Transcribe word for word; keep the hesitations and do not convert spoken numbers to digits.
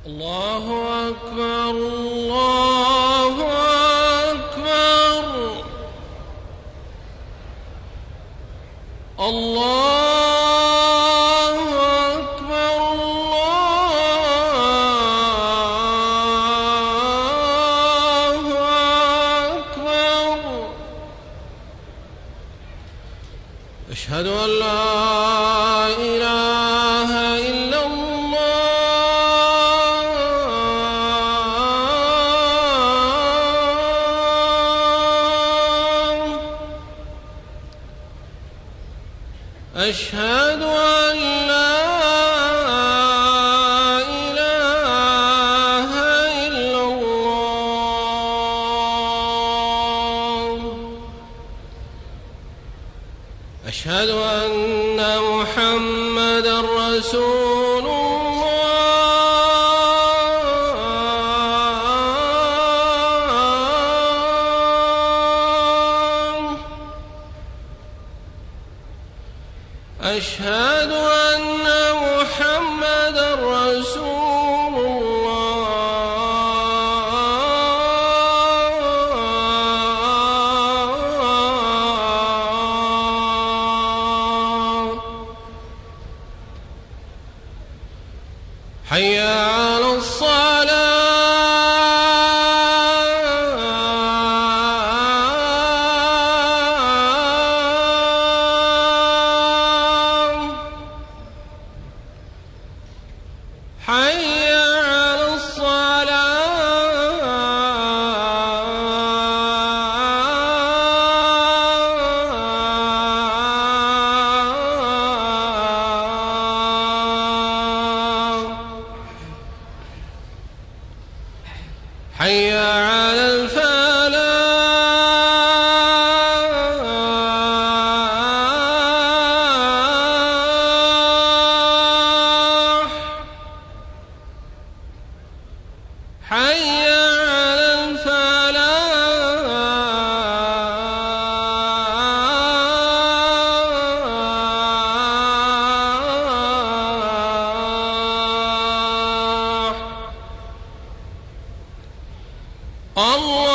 الله أكبر الله أكبر الله أكبر الله أكبر. أشهد أن لا إله إلا الله. أشهد أن لا إله إلا الله. أشهد أن محمدًا رسول الله. أشهد أن محمدًا رسول الله. حي على الصلاة. حي على الصلاة. حي على الفلاح. حي على الفلاح. الله